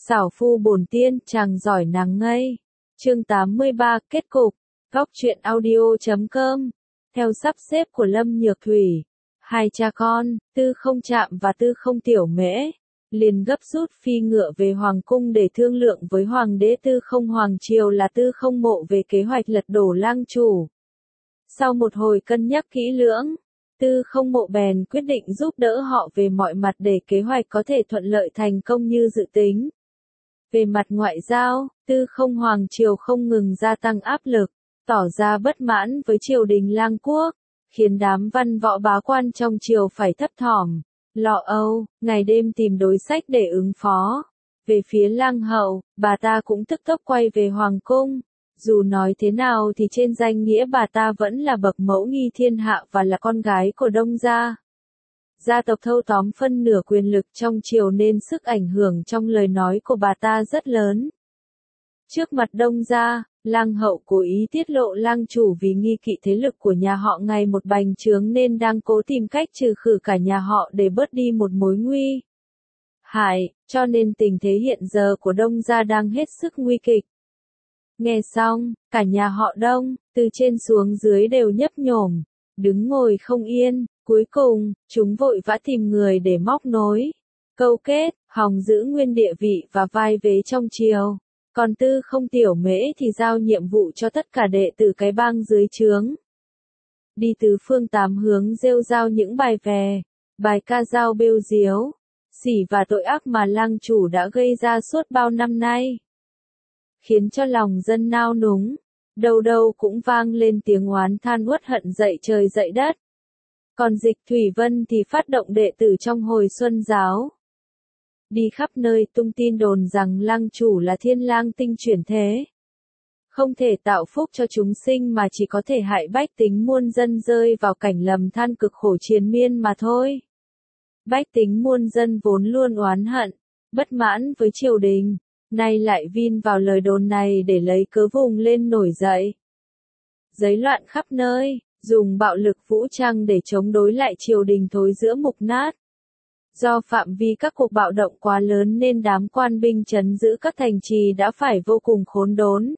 Xảo phu bổn tiên, chàng giỏi nàng ngây. Chương 83, kết cục. Góc truyện audio.com. Theo sắp xếp của Lâm Nhược Thủy, hai cha con, Tư Không Trạm và Tư Không Tiểu Mễ, liền gấp rút phi ngựa về Hoàng cung để thương lượng với Hoàng đế Tư Không Hoàng Triều là Tư Không Mộ về kế hoạch lật đổ lang chủ. Sau một hồi cân nhắc kỹ lưỡng, Tư Không Mộ bèn quyết định giúp đỡ họ về mọi mặt để kế hoạch có thể thuận lợi thành công như dự tính. Về mặt ngoại giao, Tư Không Hoàng Triều không ngừng gia tăng áp lực, tỏ ra bất mãn với triều đình lang quốc, khiến đám văn võ bá quan trong triều phải thấp thỏm, lo âu, ngày đêm tìm đối sách để ứng phó. Về phía lang hậu, bà ta cũng tức tốc quay về hoàng cung. Dù nói thế nào thì trên danh nghĩa bà ta vẫn là bậc mẫu nghi thiên hạ và là con gái của Đông gia. Gia tộc thâu tóm phân nửa quyền lực trong triều nên sức ảnh hưởng trong lời nói của bà ta rất lớn. Trước mặt Đông gia, lang hậu cố ý tiết lộ lang chủ vì nghi kỵ thế lực của nhà họ ngày một bành trướng nên đang cố tìm cách trừ khử cả nhà họ để bớt đi một mối nguy hại, cho nên tình thế hiện giờ của Đông gia đang hết sức nguy kịch. Nghe xong, cả nhà họ Đông, từ trên xuống dưới đều nhấp nhổm, đứng ngồi không yên, cuối cùng, chúng vội vã tìm người để móc nối, câu kết, hòng giữ nguyên địa vị và vai vế trong triều. Còn Tư Không Tiểu Mễ thì giao nhiệm vụ cho tất cả đệ tử cái bang dưới trướng. Đi tứ phương tám hướng rêu rao những bài về, bài ca dao bêu diếu, sỉ và tội ác mà lang chủ đã gây ra suốt bao năm nay. Khiến cho lòng dân nao núng, đâu đâu cũng vang lên tiếng oán than uất hận dậy trời dậy đất. Còn Dịch Thủy Vân thì phát động đệ tử trong hồi xuân giáo. Đi khắp nơi tung tin đồn rằng lang chủ là thiên lang tinh chuyển thế. Không thể tạo phúc cho chúng sinh mà chỉ có thể hại bách tính muôn dân rơi vào cảnh lầm than cực khổ triền miên mà thôi. Bách tính muôn dân vốn luôn oán hận, bất mãn với triều đình, nay lại vin vào lời đồn này để lấy cớ vùng lên nổi dậy. Giấy loạn khắp nơi, dùng bạo lực vũ trang để chống đối lại triều đình thối rữa mục nát. Do phạm vi các cuộc bạo động quá lớn nên đám quan binh trấn giữ các thành trì đã phải vô cùng khốn đốn,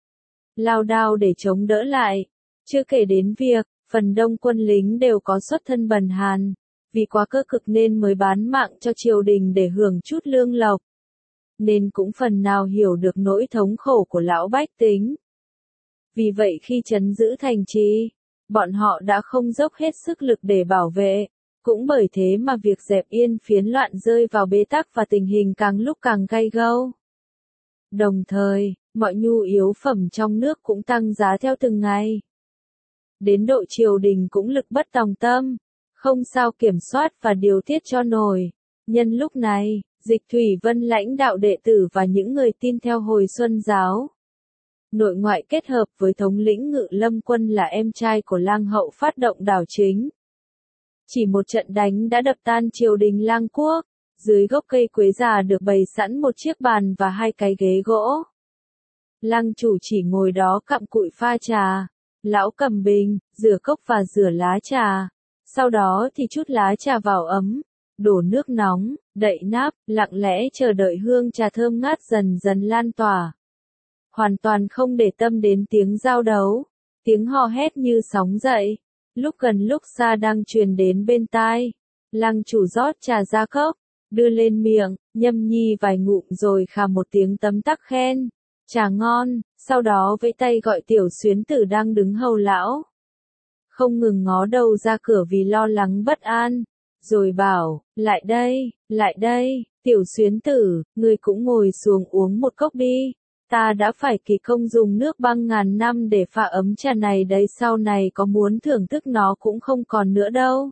lao đao để chống đỡ lại. Chưa kể đến việc, phần đông quân lính đều có xuất thân bần hàn, vì quá cơ cực nên mới bán mạng cho triều đình để hưởng chút lương lộc. Nên cũng phần nào hiểu được nỗi thống khổ của lão bách tính. Vì vậy khi trấn giữ thành trì, bọn họ đã không dốc hết sức lực để bảo vệ. Cũng bởi thế mà việc dẹp yên phiến loạn rơi vào bế tắc và tình hình càng lúc càng gay gâu. Đồng thời, mọi nhu yếu phẩm trong nước cũng tăng giá theo từng ngày. Đến độ triều đình cũng lực bất tòng tâm, không sao kiểm soát và điều tiết cho nổi. Nhân lúc này, Dịch Thủy Vân lãnh đạo đệ tử và những người tin theo hồi xuân giáo, nội ngoại kết hợp với thống lĩnh Ngự Lâm Quân là em trai của lang hậu phát động đảo chính. Chỉ một trận đánh đã đập tan triều đình lang quốc, dưới gốc cây quế già được bày sẵn một chiếc bàn và hai cái ghế gỗ. Lang chủ chỉ ngồi đó cặm cụi pha trà, lão cầm bình, rửa cốc và rửa lá trà, sau đó thì trút lá trà vào ấm, đổ nước nóng, đậy nắp, lặng lẽ chờ đợi hương trà thơm ngát dần dần lan tỏa. Hoàn toàn không để tâm đến tiếng giao đấu, tiếng hò hét như sóng dậy. Lúc gần lúc xa đang truyền đến bên tai. Lang chủ rót trà ra cốc, đưa lên miệng, nhâm nhi vài ngụm rồi khà một tiếng tấm tắc khen. Trà ngon, sau đó vẫy tay gọi tiểu xuyến tử đang đứng hầu lão. Không ngừng ngó đầu ra cửa vì lo lắng bất an. Rồi bảo, lại đây, tiểu xuyến tử, người cũng ngồi xuống uống một cốc đi. Ta đã phải kỳ công dùng nước băng ngàn năm để pha ấm trà này đấy, sau này có muốn thưởng thức nó cũng không còn nữa đâu.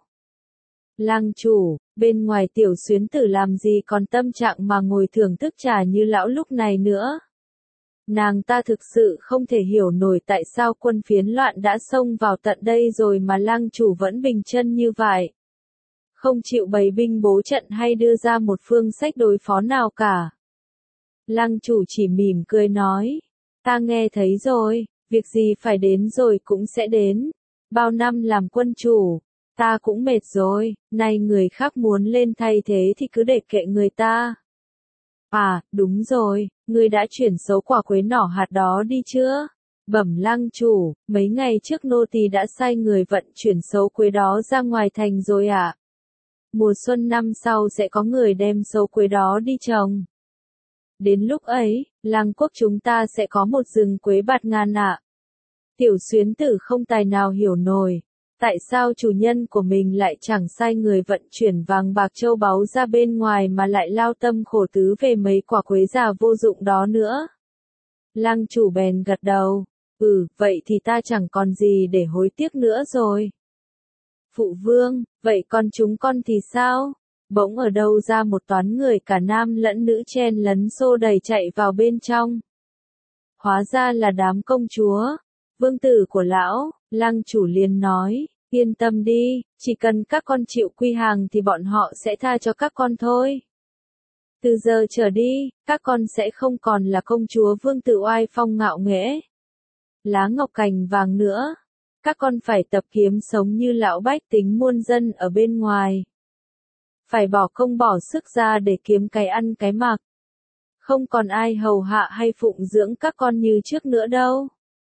Lang chủ, bên ngoài tiểu xuyến tử làm gì còn tâm trạng mà ngồi thưởng thức trà như lão lúc này nữa. Nàng ta thực sự không thể hiểu nổi tại sao quân phiến loạn đã xông vào tận đây rồi mà lang chủ vẫn bình chân như vậy. Không chịu bày binh bố trận hay đưa ra một phương sách đối phó nào cả. Lang chủ chỉ mỉm cười nói, ta nghe thấy rồi, việc gì phải đến rồi cũng sẽ đến. Bao năm làm quân chủ, ta cũng mệt rồi, nay người khác muốn lên thay thế thì cứ để kệ người ta. À, đúng rồi, ngươi đã chuyển số quả quế nỏ hạt đó đi chưa? Bẩm lăng chủ, mấy ngày trước nô tỳ đã sai người vận chuyển số quế đó ra ngoài thành rồi ạ. Mùa xuân năm sau sẽ có người đem số quế đó đi trồng. Đến lúc ấy, lăng quốc chúng ta sẽ có một rừng quế bạt ngàn ạ. Tiểu xuyến tử không tài nào hiểu nổi. Tại sao chủ nhân của mình lại chẳng sai người vận chuyển vàng bạc châu báu ra bên ngoài mà lại lao tâm khổ tứ về mấy quả quế già vô dụng đó nữa? Lăng chủ bèn gật đầu. Vậy thì ta chẳng còn gì để hối tiếc nữa rồi. Phụ vương, vậy con chúng con thì sao? Bỗng ở đâu ra một toán người cả nam lẫn nữ chen lấn xô đẩy chạy vào bên trong. Hóa ra là đám công chúa, vương tử của lão. Lăng chủ liền nói, yên tâm đi, chỉ cần các con chịu quy hàng thì bọn họ sẽ tha cho các con thôi. Từ giờ trở đi, các con sẽ không còn là công chúa vương tử oai phong ngạo nghễ, lá ngọc cành vàng nữa. Các con phải tập kiếm sống như lão bách tính muôn dân ở bên ngoài. Phải bỏ công bỏ sức ra để kiếm cái ăn cái mặc. Không còn ai hầu hạ hay phụng dưỡng các con như trước nữa đâu.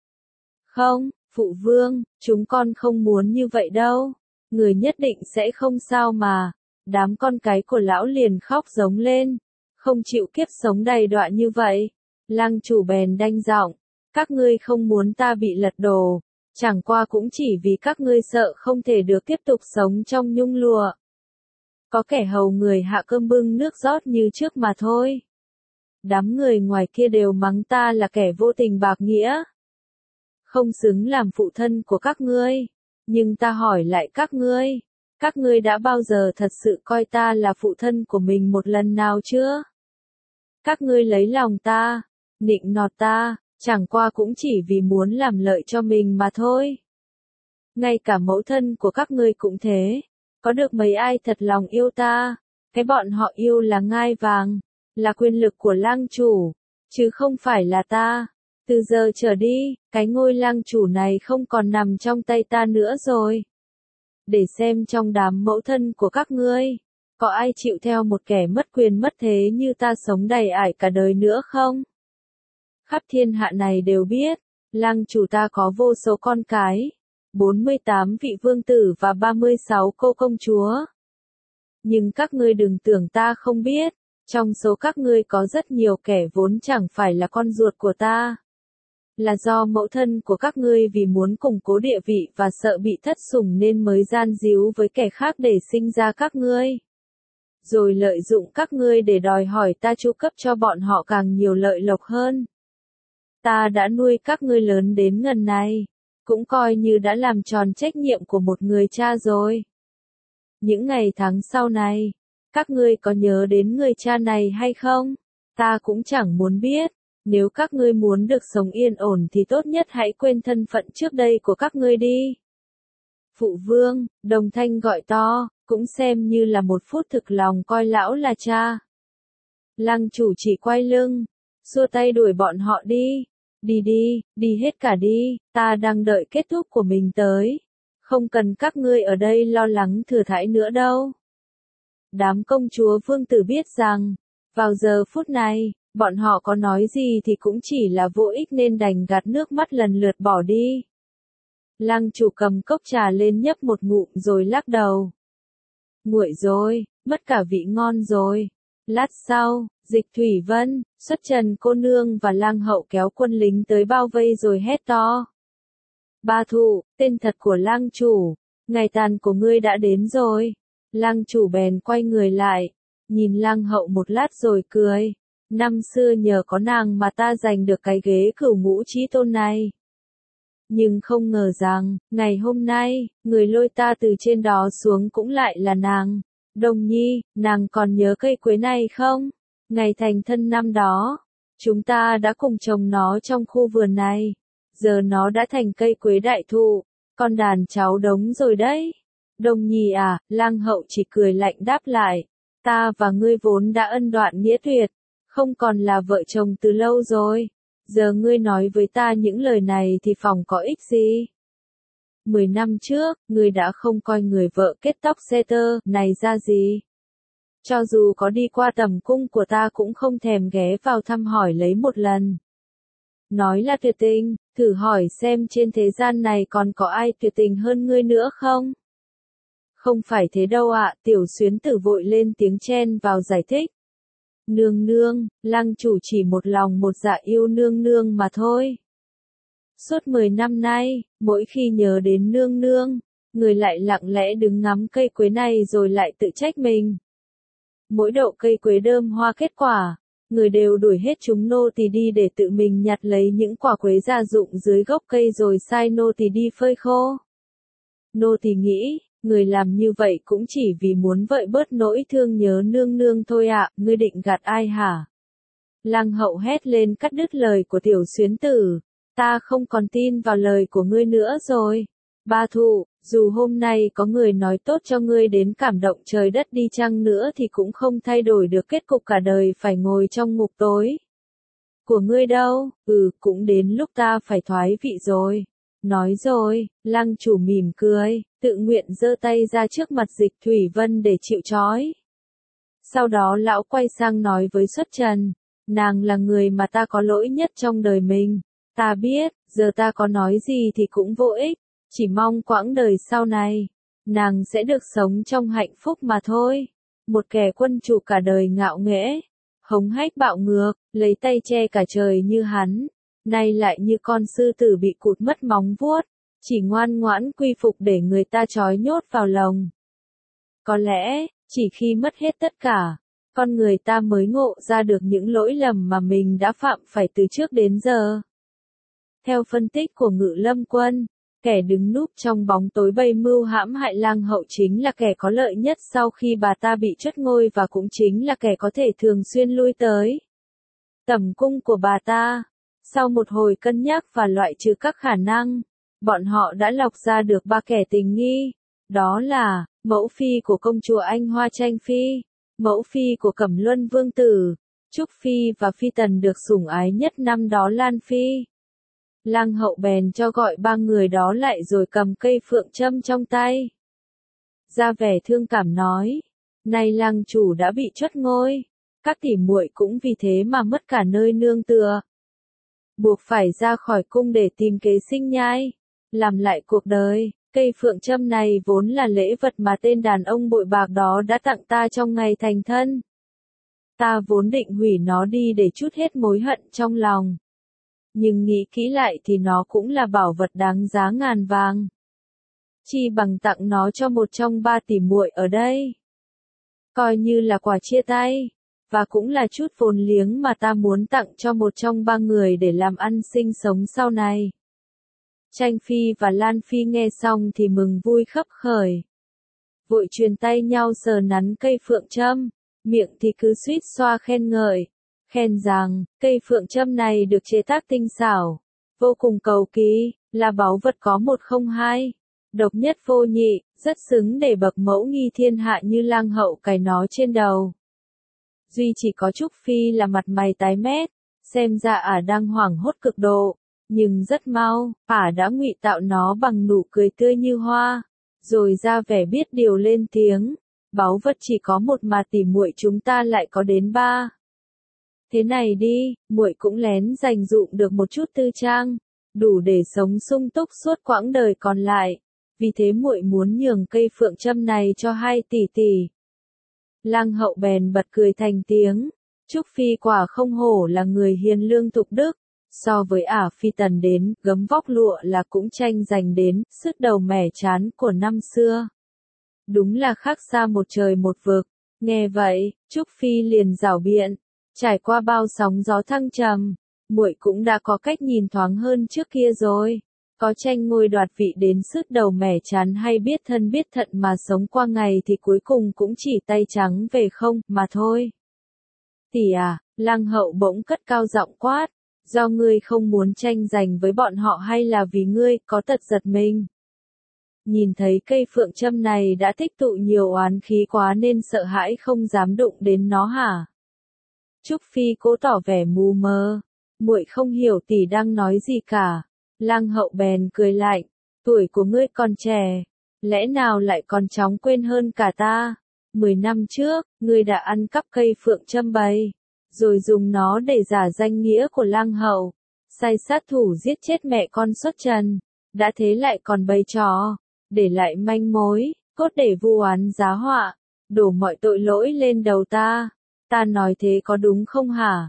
Không, phụ vương, chúng con không muốn như vậy đâu. Người nhất định sẽ không sao mà. Đám con cái của lão liền khóc giống lên. Không chịu kiếp sống đầy đọa như vậy. Lăng chủ bèn đanh giọng. Các ngươi không muốn ta bị lật đổ. Chẳng qua cũng chỉ vì các ngươi sợ không thể được tiếp tục sống trong nhung lụa. Có kẻ hầu người hạ cơm bưng nước rót như trước mà thôi. Đám người ngoài kia đều mắng ta là kẻ vô tình bạc nghĩa. Không xứng làm phụ thân của các ngươi. Nhưng ta hỏi lại các ngươi đã bao giờ thật sự coi ta là phụ thân của mình một lần nào chưa? Các ngươi lấy lòng ta, nịnh nọt ta, chẳng qua cũng chỉ vì muốn làm lợi cho mình mà thôi. Ngay cả mẫu thân của các ngươi cũng thế, có được mấy ai thật lòng yêu ta, cái bọn họ yêu là ngai vàng, là quyền lực của lang chủ, chứ không phải là ta. Từ giờ trở đi, cái ngôi lang chủ này không còn nằm trong tay ta nữa rồi. Để xem trong đám mẫu thân của các ngươi, có ai chịu theo một kẻ mất quyền mất thế như ta sống đầy ải cả đời nữa không? Khắp thiên hạ này đều biết, lang chủ ta có vô số con cái, 48 vị vương tử và 36 cô công chúa. Nhưng các ngươi đừng tưởng ta không biết, trong số các ngươi có rất nhiều kẻ vốn chẳng phải là con ruột của ta. Là do mẫu thân của các ngươi vì muốn củng cố địa vị và sợ bị thất sủng nên mới gian díu với kẻ khác để sinh ra các ngươi. Rồi lợi dụng các ngươi để đòi hỏi ta chu cấp cho bọn họ càng nhiều lợi lộc hơn. Ta đã nuôi các ngươi lớn đến ngần này, cũng coi như đã làm tròn trách nhiệm của một người cha rồi. Những ngày tháng sau này, các ngươi có nhớ đến người cha này hay không? Ta cũng chẳng muốn biết. Nếu các ngươi muốn được sống yên ổn thì tốt nhất hãy quên thân phận trước đây của các ngươi đi. Phụ vương, đồng thanh gọi to, cũng xem như là một phút thực lòng coi lão là cha. Lăng chủ chỉ quay lưng, xua tay đuổi bọn họ đi. Đi hết cả đi, ta đang đợi kết thúc của mình tới. Không cần các ngươi ở đây lo lắng thừa thãi nữa đâu. Đám công chúa vương tử biết rằng, vào giờ phút này, bọn họ có nói gì thì cũng chỉ là vô ích nên đành gạt nước mắt lần lượt bỏ đi. Lăng chủ cầm cốc trà lên nhấp một ngụm rồi lắc đầu. Nguội rồi, mất cả vị ngon rồi. Lát sau, Dịch Thủy Vân, Xuất Trần cô nương và Lang hậu kéo quân lính tới bao vây rồi hét to. Ba Thụ, tên thật của Lang chủ, ngày tàn của ngươi đã đến rồi. Lang chủ bèn quay người lại, nhìn Lang hậu một lát rồi cười. Năm xưa nhờ có nàng mà ta giành được cái ghế cửu ngũ chí tôn này. Nhưng không ngờ rằng, ngày hôm nay, người lôi ta từ trên đó xuống cũng lại là nàng. Đồng nhi, nàng còn nhớ cây quế này không? Ngày thành thân năm đó, chúng ta đã cùng trồng nó trong khu vườn này. Giờ nó đã thành cây quế đại thụ, con đàn cháu đống rồi đấy. Đồng nhi à, Lang hậu chỉ cười lạnh đáp lại. Ta và ngươi vốn đã ân đoạn nghĩa tuyệt, không còn là vợ chồng từ lâu rồi. Giờ ngươi nói với ta những lời này thì phòng có ích gì? 10 năm trước, ngươi đã không coi người vợ kết tóc xe tơ này ra gì. Cho dù có đi qua tầm cung của ta cũng không thèm ghé vào thăm hỏi lấy một lần. Nói là tuyệt tình, thử hỏi xem trên thế gian này còn có ai tuyệt tình hơn ngươi nữa không? Không phải thế đâu ạ, Tiểu Xuyến Tử vội lên tiếng chen vào giải thích. Nương nương, lăng chủ chỉ một lòng một dạ yêu nương nương mà thôi. Suốt 10 năm nay, mỗi khi nhớ đến nương nương, người lại lặng lẽ đứng ngắm cây quế này rồi lại tự trách mình. Mỗi đậu cây quế đơm hoa kết quả, người đều đuổi hết chúng nô tỳ đi để tự mình nhặt lấy những quả quế gia dụng dưới gốc cây rồi sai nô tỳ đi phơi khô. Nô tỳ nghĩ, người làm như vậy cũng chỉ vì muốn vợi bớt nỗi thương nhớ nương nương thôi ạ, ngươi định gạt ai hả? Lăng Hậu hét lên cắt đứt lời của Tiểu Xuyến Tử, ta không còn tin vào lời của ngươi nữa rồi. Ba Thụ, dù hôm nay có người nói tốt cho ngươi đến cảm động trời đất đi chăng nữa thì cũng không thay đổi được kết cục cả đời phải ngồi trong ngục tối. Của ngươi đâu, cũng đến lúc ta phải thoái vị rồi. Nói rồi, lăng chủ mỉm cười, tự nguyện giơ tay ra trước mặt Dịch Thủy Vân để chịu trói. Sau đó lão quay sang nói với Xuất Trần, nàng là người mà ta có lỗi nhất trong đời mình. Ta biết, giờ ta có nói gì thì cũng vô ích, chỉ mong quãng đời sau này, nàng sẽ được sống trong hạnh phúc mà thôi. Một kẻ quân chủ cả đời ngạo nghễ, hống hách bạo ngược, lấy tay che cả trời như hắn, nay lại như con sư tử bị cụt mất móng vuốt, chỉ ngoan ngoãn quy phục để người ta trói nhốt vào lồng. Có lẽ, chỉ khi mất hết tất cả, con người ta mới ngộ ra được những lỗi lầm mà mình đã phạm phải từ trước đến giờ. Theo phân tích của Ngự Lâm Quân, kẻ đứng núp trong bóng tối bày mưu hãm hại Lăng Hậu chính là kẻ có lợi nhất sau khi bà ta bị truất ngôi và cũng chính là kẻ có thể thường xuyên lui tới tầm cung của bà ta. Sau một hồi cân nhắc và loại trừ các khả năng, bọn họ đã lọc ra được 3 kẻ tình nghi. Đó là, mẫu phi của công chúa Anh Hoa Tranh Phi, mẫu phi của Cẩm Luân Vương Tử, Trúc Phi và phi tần được sủng ái nhất năm đó Lan Phi. Lăng Hậu bèn cho gọi 3 người đó lại rồi cầm cây phượng châm trong tay. Ra vẻ thương cảm nói, nay lăng chủ đã bị truất ngôi, các tỷ muội cũng vì thế mà mất cả nơi nương tựa. Buộc phải ra khỏi cung để tìm kế sinh nhai, làm lại cuộc đời. Cây phượng châm này vốn là lễ vật mà tên đàn ông bội bạc đó đã tặng ta trong ngày thành thân. Ta vốn định hủy nó đi để trút hết mối hận trong lòng. Nhưng nghĩ kỹ lại thì nó cũng là bảo vật đáng giá ngàn vàng. Chi bằng tặng nó cho một trong 3 tỷ muội ở đây. Coi như là quà chia tay, và cũng là chút vốn liếng mà ta muốn tặng cho một trong 3 người để làm ăn sinh sống sau này. Tranh Phi và Lan Phi nghe xong thì mừng vui khấp khởi. Vội truyền tay nhau sờ nắn cây phượng châm, miệng thì cứ suýt xoa khen ngợi. Khen rằng, cây phượng châm này được chế tác tinh xảo, vô cùng cầu kỳ, là báu vật có một không hai, độc nhất vô nhị, rất xứng để bậc mẫu nghi thiên hạ như Lăng Hậu cài nó trên đầu. Duy chỉ có Trúc Phi là mặt mày tái mét, xem ra ả đang hoảng hốt cực độ, nhưng rất mau, ả đã ngụy tạo nó bằng nụ cười tươi như hoa, rồi ra vẻ biết điều lên tiếng, báu vật chỉ có một mà tỷ muội chúng ta lại có đến 3. Thế này đi, muội cũng lén dành dụm được một chút tư trang, đủ để sống sung túc suốt quãng đời còn lại. Vì thế muội muốn nhường cây phượng châm này cho 2 tỷ tỷ. Lăng Hậu bèn bật cười thành tiếng. Trúc Phi quả không hổ là người hiền lương thục đức. So với ả phi tần đến, gấm vóc lụa là cũng tranh giành đến, sứt đầu mẻ chán của năm xưa. Đúng là khác xa một trời một vực. Nghe vậy, Trúc Phi liền giảo biện. Trải qua bao sóng gió thăng trầm, muội cũng đã có cách nhìn thoáng hơn trước kia rồi. Có tranh ngôi đoạt vị đến sứt đầu mẻ chán hay biết thân biết thận mà sống qua ngày thì cuối cùng cũng chỉ tay trắng về không mà thôi. Tỷ à, Lăng Hậu bỗng cất cao giọng quát, do ngươi không muốn tranh giành với bọn họ hay là vì ngươi có tật giật mình? Nhìn thấy cây phượng châm này đã tích tụ nhiều oán khí quá nên sợ hãi không dám đụng đến nó hả? Trúc Phi cố tỏ vẻ mù mờ, muội không hiểu tỷ đang nói gì cả. Lăng Hậu bèn cười lạnh, tuổi của ngươi còn trẻ, lẽ nào lại còn chóng quên hơn cả ta? 10 năm trước, ngươi đã ăn cắp cây phượng châm bầy, rồi dùng nó để giả danh nghĩa của lang hậu, sai sát thủ giết chết mẹ con Xuất Trần, đã thế lại còn bày trò, để lại manh mối, cốt để vu oán giá họa, đổ mọi tội lỗi lên đầu ta. Ta nói thế có đúng không hả?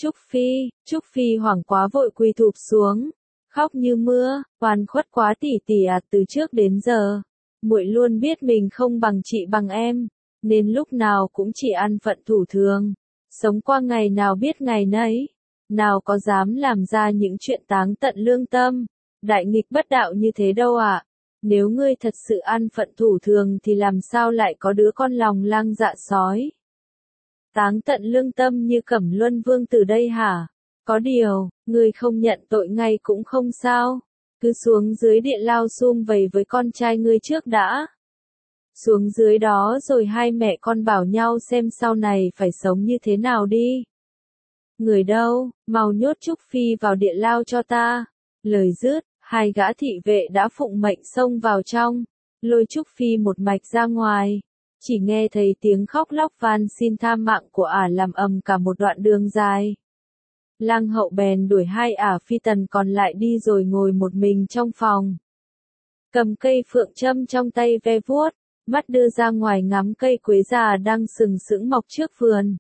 Trúc Phi hoảng quá vội quỳ thụp xuống, khóc như mưa, oan khuất quá tỷ tỷ à, từ trước đến giờ, muội luôn biết mình không bằng chị bằng em, nên lúc nào cũng chỉ ăn phận thủ thường, sống qua ngày nào biết ngày nấy, nào có dám làm ra những chuyện táng tận lương tâm, đại nghịch bất đạo như thế đâu ạ. Nếu ngươi thật sự ăn phận thủ thường thì làm sao lại có đứa con lòng lang dạ sói? Táng tận lương tâm như Cẩm Luân Vương từ đây hả? Có điều, ngươi không nhận tội ngay cũng không sao. Cứ xuống dưới địa lao sum vầy với con trai ngươi trước đã. Xuống dưới đó rồi hai mẹ con bảo nhau xem sau này phải sống như thế nào đi. Người đâu, mau nhốt Trúc Phi vào địa lao cho ta. Lời dứt, hai gã thị vệ đã phụng mệnh xông vào trong, lôi Trúc Phi một mạch ra ngoài. Chỉ nghe thấy tiếng khóc lóc van xin tha mạng của ả làm ầm cả một đoạn đường dài. Lang hậu bèn đuổi hai ả phi tần còn lại đi rồi ngồi một mình trong phòng. Cầm cây phượng châm trong tay ve vuốt, mắt đưa ra ngoài ngắm cây quế già đang sừng sững mọc trước vườn.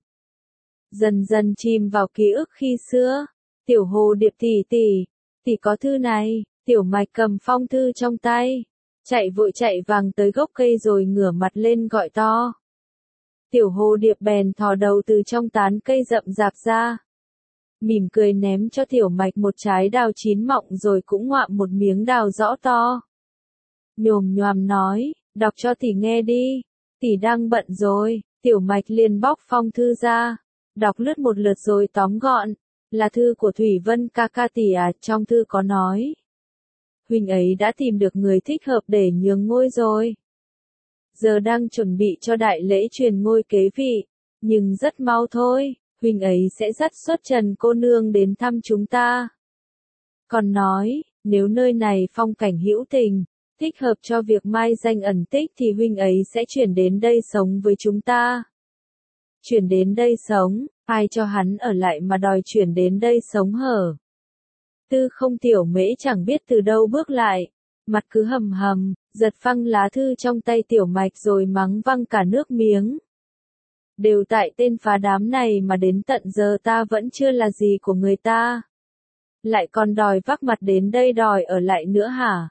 Dần dần chìm vào ký ức khi xưa. Tiểu Hồ Điệp tỷ có thư này. Tiểu Mạch cầm phong thư trong tay, chạy vội chạy vàng tới gốc cây rồi ngửa mặt lên gọi to. Tiểu Hồ Điệp bèn thò đầu từ trong tán cây rậm rạp ra, mỉm cười ném cho Tiểu Mạch một trái đào chín mọng rồi cũng ngoạm một miếng đào rõ to. Nhồm nhoàm nói, đọc cho tỷ nghe đi, tỷ đang bận rồi. Tiểu Mạch liền bóc phong thư ra, đọc lướt một lượt rồi tóm gọn, là thư của Thủy Vân ca ca tỷ à, trong thư có nói. Huynh ấy đã tìm được người thích hợp để nhường ngôi rồi. Giờ đang chuẩn bị cho đại lễ truyền ngôi kế vị, nhưng rất mau thôi, huynh ấy sẽ dắt Xuất Trần cô nương đến thăm chúng ta. Còn nói, nếu nơi này phong cảnh hữu tình, thích hợp cho việc mai danh ẩn tích thì huynh ấy sẽ chuyển đến đây sống với chúng ta. Chuyển đến đây sống, ai cho hắn ở lại mà đòi chuyển đến đây sống hở? Tư Không Tiểu Mễ chẳng biết từ đâu bước lại, mặt cứ hầm hầm, giật phăng lá thư trong tay Tiểu Mạch rồi mắng văng cả nước miếng. Đều tại tên phá đám này mà đến tận giờ ta vẫn chưa là gì của người ta. Lại còn đòi vác mặt đến đây đòi ở lại nữa hả?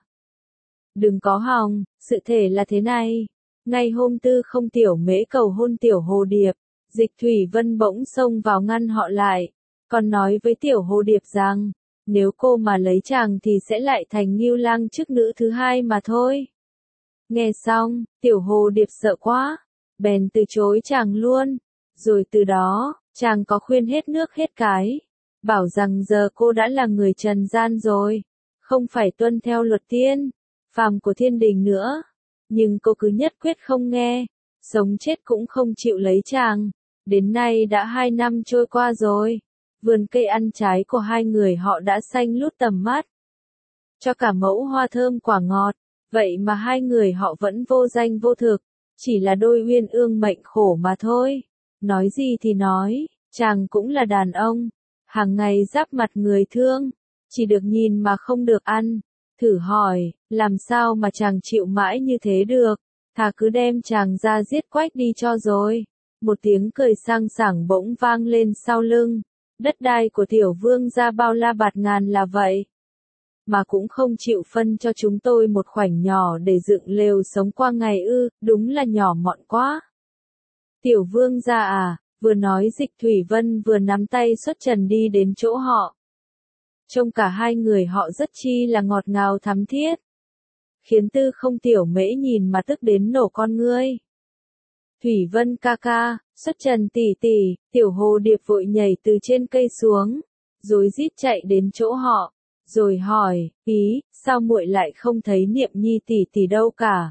Đừng có hòng, sự thể là thế này. Ngay hôm Tư Không Tiểu Mễ cầu hôn Tiểu Hồ Điệp, Dịch Thủy Vân bỗng xông vào ngăn họ lại, còn nói với Tiểu Hồ Điệp rằng, nếu cô mà lấy chàng thì sẽ lại thành Ngưu Lang chức nữ thứ hai mà thôi. Nghe xong, Tiểu Hồ Điệp sợ quá, bèn từ chối chàng luôn. Rồi từ đó, chàng có khuyên hết nước hết cái, bảo rằng giờ cô đã là người trần gian rồi, không phải tuân theo luật tiên phàm của thiên đình nữa. Nhưng cô cứ nhất quyết không nghe, sống chết cũng không chịu lấy chàng. Đến nay đã 2 năm trôi qua rồi. Vườn cây ăn trái của hai người họ đã xanh lút tầm mắt, cho cả mẫu hoa thơm quả ngọt, vậy mà hai người họ vẫn vô danh vô thực, chỉ là đôi uyên ương mệnh khổ mà thôi. Nói gì thì nói, chàng cũng là đàn ông, hàng ngày giáp mặt người thương, chỉ được nhìn mà không được ăn. Thử hỏi, làm sao mà chàng chịu mãi như thế được, thà cứ đem chàng ra giết quách đi cho rồi. Một tiếng cười sang sảng bỗng vang lên sau lưng. Đất đai của Tiểu Vương gia bao la bạt ngàn là vậy, mà cũng không chịu phân cho chúng tôi một khoảnh nhỏ để dựng lều sống qua ngày ư, đúng là nhỏ mọn quá. Tiểu Vương gia à, vừa nói Dịch Thủy Vân vừa nắm tay Xuất Trần đi đến chỗ họ. Trông cả hai người họ rất chi là ngọt ngào thắm thiết, khiến Tư Không Tiểu Mễ nhìn mà tức đến nổ con ngươi. Thủy Vân ca ca, Xuất Trần tỷ tỷ, Tiểu Hồ Điệp vội nhảy từ trên cây xuống, rối rít chạy đến chỗ họ, rồi hỏi, ý, sao muội lại không thấy Niệm Nhi tỷ tỷ đâu cả?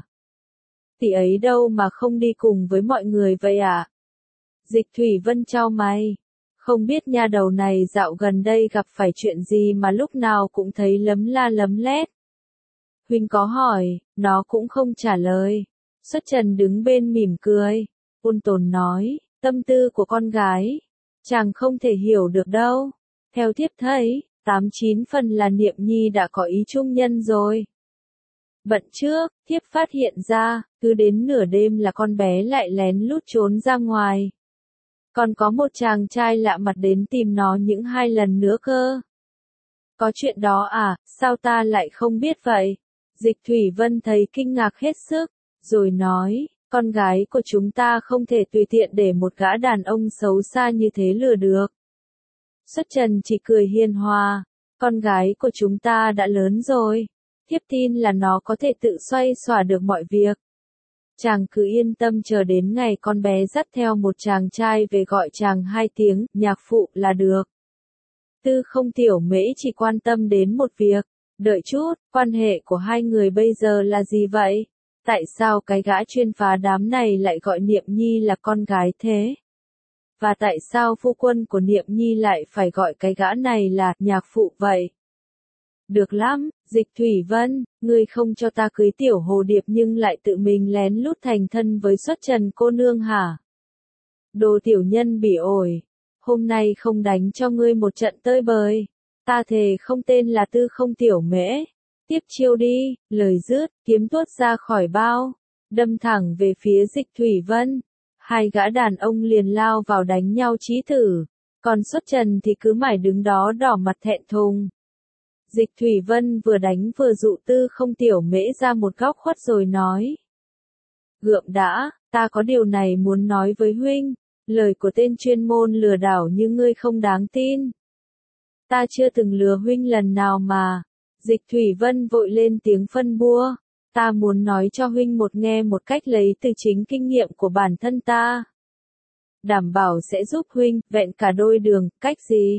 Tỷ ấy đâu mà không đi cùng với mọi người vậy ạ? Dịch Thủy Vân chau mày, không biết nha đầu này dạo gần đây gặp phải chuyện gì mà lúc nào cũng thấy lấm la lấm lét. Huynh có hỏi, nó cũng không trả lời. Xuất Trần đứng bên mỉm cười. ôn tồn nói, tâm tư của con gái, chàng không thể hiểu được đâu. Theo thiếp thấy, 89 phần là Niệm Nhi đã có ý trung nhân rồi. Bận trước, thiếp phát hiện ra, cứ đến nửa đêm là con bé lại lén lút trốn ra ngoài. Còn có một chàng trai lạ mặt đến tìm nó những 2 lần nữa cơ. Có chuyện đó à, sao ta lại không biết vậy? Dịch Thủy Vân thấy kinh ngạc hết sức, rồi nói, con gái của chúng ta không thể tùy tiện để một gã đàn ông xấu xa như thế lừa được. Xuất Trần chỉ cười hiền hòa, con gái của chúng ta đã lớn rồi, thiếp tin là nó có thể tự xoay xòa được mọi việc. Chàng cứ yên tâm chờ đến ngày con bé dắt theo một chàng trai về gọi chàng 2 tiếng, nhạc phụ là được. Tư Không Tiểu Mễ chỉ quan tâm đến một việc, đợi chút, quan hệ của hai người bây giờ là gì vậy? Tại sao cái gã chuyên phá đám này lại gọi Niệm Nhi là con gái thế? Và tại sao phu quân của Niệm Nhi lại phải gọi cái gã này là nhạc phụ vậy? Được lắm, Dịch Thủy Vân, ngươi không cho ta cưới Tiểu Hồ Điệp nhưng lại tự mình lén lút thành thân với Xuất Trần cô nương hả? Đồ tiểu nhân bỉ ổi, hôm nay không đánh cho ngươi một trận tơi bời. Ta thề không tên là Tư Không Tiểu Mễ. Tiếp chiêu đi, lời dứt, kiếm tuốt ra khỏi bao, đâm thẳng về phía Dịch Thủy Vân. 2 gã đàn ông liền lao vào đánh nhau chí tử, còn Xuất Trần thì cứ mãi đứng đó đỏ mặt thẹn thùng. Dịch Thủy Vân vừa đánh vừa dụ Tư Không Tiểu Mễ ra một góc khuất rồi nói. Gượng đã, ta có điều này muốn nói với huynh, lời của tên chuyên môn lừa đảo như ngươi không đáng tin. Ta chưa từng lừa huynh lần nào mà. Dịch Thủy Vân vội lên tiếng phân bua. Ta muốn nói cho huynh nghe một cách lấy từ chính kinh nghiệm của bản thân ta. Đảm bảo sẽ giúp huynh vẹn cả đôi đường, cách gì?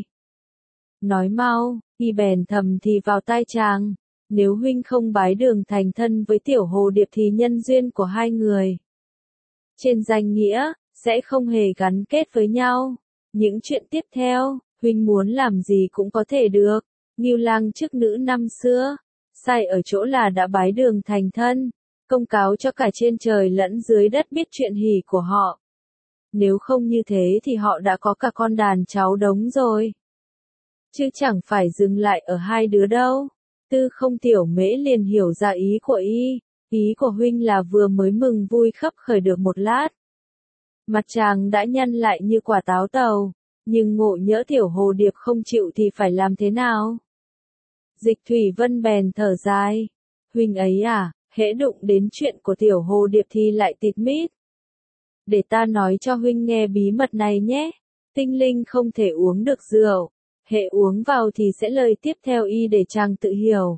Nói mau, y bèn thầm thì vào tai chàng. Nếu huynh không bái đường thành thân với Tiểu Hồ Điệp thì nhân duyên của hai người, trên danh nghĩa, sẽ không hề gắn kết với nhau. Những chuyện tiếp theo, huynh muốn làm gì cũng có thể được. Ngưu Lang trước nữ năm xưa, sai ở chỗ là đã bái đường thành thân, công cáo cho cả trên trời lẫn dưới đất biết chuyện hỉ của họ. Nếu không như thế thì họ đã có cả con đàn cháu đống rồi. Chứ chẳng phải dừng lại ở 2 đứa đâu. Tư Không Tiểu Mễ liền hiểu ra ý của y. Ý của huynh là vừa mới mừng vui khấp khởi được một lát. Mặt chàng đã nhăn lại như quả táo tàu. Nhưng ngộ nhỡ Tiểu Hồ Điệp không chịu thì phải làm thế nào? Dịch Thủy Vân bèn thở dài. Huynh ấy à, hễ đụng đến chuyện của Tiểu Hồ Điệp thì lại tịt mít. Để ta nói cho huynh nghe bí mật này nhé. Tinh linh không thể uống được rượu. Hễ uống vào thì sẽ lời tiếp theo y để chàng tự hiểu.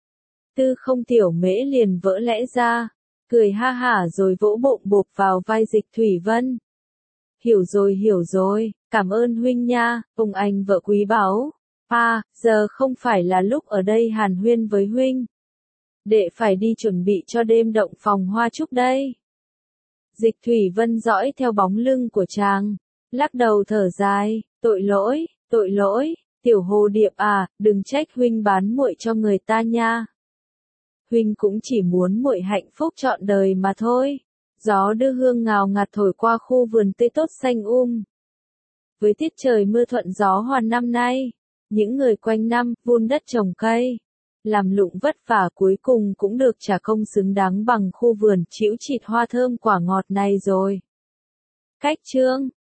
Tư Không Tiểu Mễ liền vỡ lẽ ra, cười ha hả rồi vỗ bộm bộp vào vai Dịch Thủy Vân. Hiểu rồi, cảm ơn huynh nha, ông anh vợ quý báu. Giờ không phải là lúc ở đây hàn huyên với huynh. Đệ phải đi chuẩn bị cho đêm động phòng hoa trúc đây. Dịch Thủy Vân dõi theo bóng lưng của chàng, lắc đầu thở dài, tội lỗi, Tiểu Hồ Điệp à, đừng trách huynh bán muội cho người ta nha. Huynh cũng chỉ muốn muội hạnh phúc trọn đời mà thôi. Gió đưa hương ngào ngạt thổi qua khu vườn tươi tốt xanh Với tiết trời mưa thuận gió hòa năm nay, những người quanh năm vun đất trồng cây, làm lụng vất vả cuối cùng cũng được trả công xứng đáng bằng khu vườn chĩu chịt hoa thơm quả ngọt này rồi. Cách chương